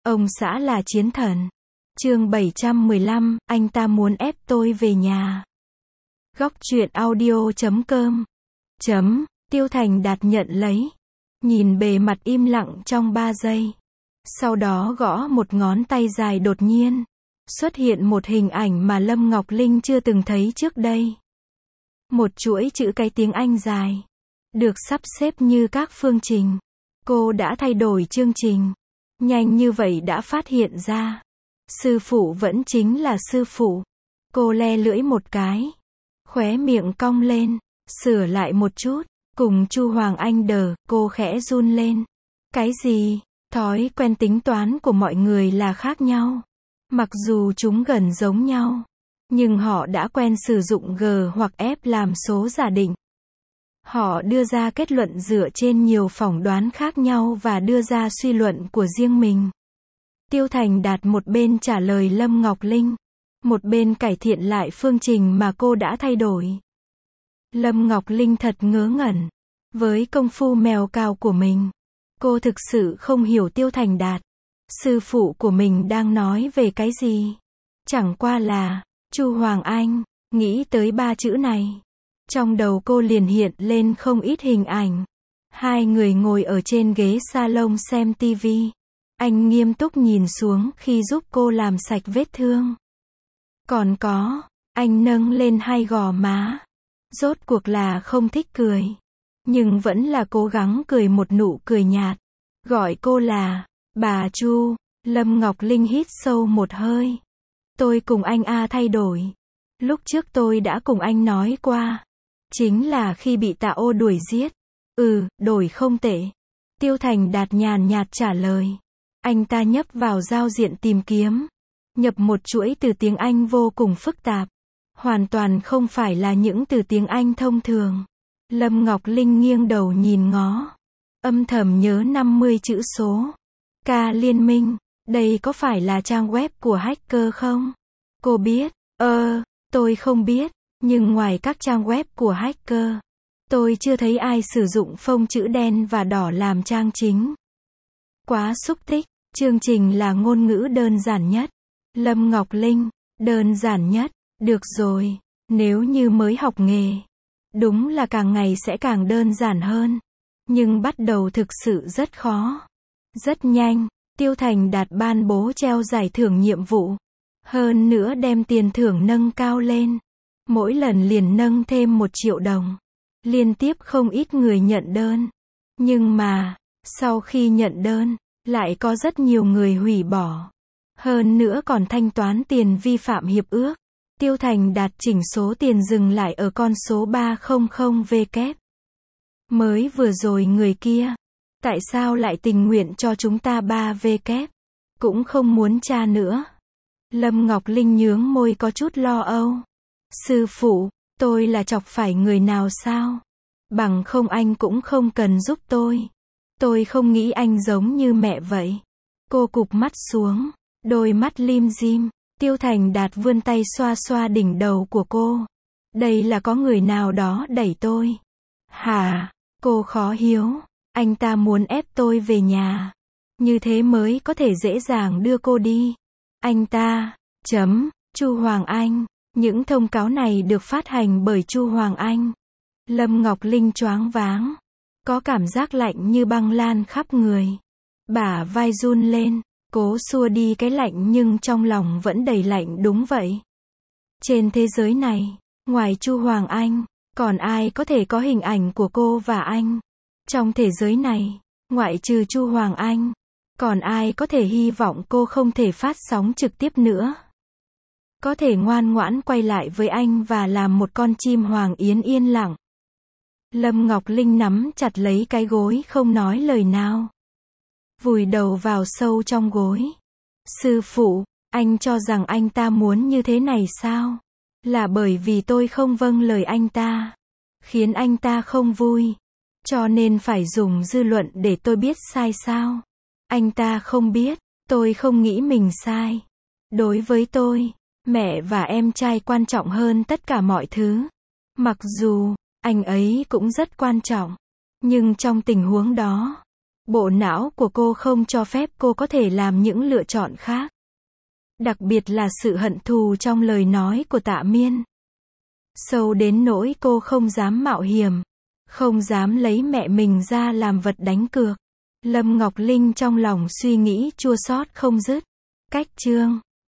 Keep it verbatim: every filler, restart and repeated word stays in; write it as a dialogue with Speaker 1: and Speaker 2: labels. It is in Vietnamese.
Speaker 1: Ông xã là chiến thần. Chương bảy trăm mười lăm, anh ta muốn ép tôi về nhà. Góc truyện audio chấm com. Chấm, Tiêu Thành Đạt nhận lấy. Nhìn bề mặt im lặng trong ba giây. Sau đó gõ một ngón tay dài, đột nhiên xuất hiện một hình ảnh mà Lâm Ngọc Linh chưa từng thấy trước đây. Một chuỗi chữ cái tiếng Anh dài, được sắp xếp như các phương trình. Cô đã thay đổi chương trình. Nhanh như vậy đã phát hiện ra. Sư phụ vẫn chính là sư phụ. Cô le lưỡi một cái. Khóe miệng cong lên. Sửa lại một chút. Cùng Chu Hoàng Anh đờ, cô khẽ run lên. Cái gì? Thói quen tính toán của mọi người là khác nhau. Mặc dù chúng gần giống nhau, nhưng họ đã quen sử dụng G hoặc F làm số giả định. Họ đưa ra kết luận dựa trên nhiều phỏng đoán khác nhau và đưa ra suy luận của riêng mình. Tiêu Thành Đạt một bên trả lời Lâm Ngọc Linh, một bên cải thiện lại phương trình mà cô đã thay đổi. Lâm Ngọc Linh thật ngớ ngẩn. Với công phu mèo cào của mình, cô thực sự không hiểu Tiêu Thành Đạt. Sư phụ của mình đang nói về cái gì? Chẳng qua là Chu Hoàng Anh. Nghĩ tới ba chữ này, trong đầu cô liền hiện lên không ít hình ảnh. Hai người ngồi ở trên ghế salon xem tivi. Anh nghiêm túc nhìn xuống khi giúp cô làm sạch vết thương. Còn có, anh nâng lên hai gò má. Rốt cuộc là không thích cười, nhưng vẫn là cố gắng cười một nụ cười nhạt. Gọi cô là bà Chu. Lâm Ngọc Linh hít sâu một hơi. Tôi cùng anh A thay đổi. Lúc trước tôi đã cùng anh nói qua. Chính là khi bị Tạ Ô đuổi giết. Ừ, đổi không tệ. Tiêu Thành Đạt nhàn nhạt trả lời. Anh ta nhấp vào giao diện tìm kiếm. Nhập một chuỗi từ tiếng Anh vô cùng phức tạp. Hoàn toàn không phải là những từ tiếng Anh thông thường. Lâm Ngọc Linh nghiêng đầu nhìn ngó. Âm thầm nhớ năm mươi chữ số. K Liên minh. Đây có phải là trang web của hacker không? Cô biết. Ờ, tôi không biết. Nhưng ngoài các trang web của hacker, tôi chưa thấy ai sử dụng phông chữ đen và đỏ làm trang chính. Quá xúc tích. Chương trình là ngôn ngữ đơn giản nhất. Lâm Ngọc Linh. Đơn giản nhất. Được rồi. Nếu như mới học nghề, đúng là càng ngày sẽ càng đơn giản hơn. Nhưng bắt đầu thực sự rất khó. Rất nhanh, Tiêu Thành Đạt ban bố treo giải thưởng nhiệm vụ. Hơn nữa đem tiền thưởng nâng cao lên. Mỗi lần liền nâng thêm một triệu đồng. Liên tiếp không ít người nhận đơn. Nhưng mà, sau khi nhận đơn, lại có rất nhiều người hủy bỏ. Hơn nữa còn thanh toán tiền vi phạm hiệp ước. Tiêu Thành Đạt chỉnh số tiền dừng lại ở con số ba trăm W. Mới vừa rồi người kia, tại sao lại tình nguyện cho chúng ta ba W? Cũng không muốn tra nữa. Lâm Ngọc Linh nhướng môi có chút lo âu. Sư phụ, tôi là chọc phải người nào sao? Bằng không anh cũng không cần giúp tôi. Tôi không nghĩ anh giống như mẹ vậy. Cô cụp mắt xuống, đôi mắt lim dim. Tiêu Thành Đạt vươn tay xoa xoa đỉnh đầu của cô. Đây là có người nào đó đẩy tôi. Hả? Cô khó hiếu. Anh ta muốn ép tôi về nhà. Như thế mới có thể dễ dàng đưa cô đi. Anh ta. Chấm. Chu Hoàng Anh. Những thông cáo này được phát hành bởi Chu Hoàng Anh. Lâm Ngọc Linh choáng váng. Có cảm giác lạnh như băng lan khắp người. Bả vai run lên. Cố xua đi cái lạnh nhưng trong lòng vẫn đầy lạnh. Đúng vậy. Trên thế giới này, ngoài Chu Hoàng Anh, còn ai có thể có hình ảnh của cô và anh? Trong thế giới này, ngoại trừ Chu Hoàng Anh, còn ai có thể hy vọng cô không thể phát sóng trực tiếp nữa? Có thể ngoan ngoãn quay lại với anh và làm một con chim hoàng yến yên lặng. Lâm Ngọc Linh nắm chặt lấy cái gối không nói lời nào. Vùi đầu vào sâu trong gối. Sư phụ, anh cho rằng anh ta muốn như thế này sao? Là bởi vì tôi không vâng lời anh ta, khiến anh ta không vui, cho nên phải dùng dư luận để tôi biết sai sao? Anh ta không biết, tôi không nghĩ mình sai. Đối với tôi, mẹ và em trai quan trọng hơn tất cả mọi thứ. Mặc dù, anh ấy cũng rất quan trọng. Nhưng trong tình huống đó, Bộ não của cô không cho phép cô có thể làm những lựa chọn khác. Đặc biệt là sự hận thù trong lời nói của Tạ Miên. Sâu đến nỗi cô không dám mạo hiểm. Không dám lấy mẹ mình ra làm vật đánh cược. Lâm Ngọc Linh trong lòng suy nghĩ chua xót không dứt. Cách chương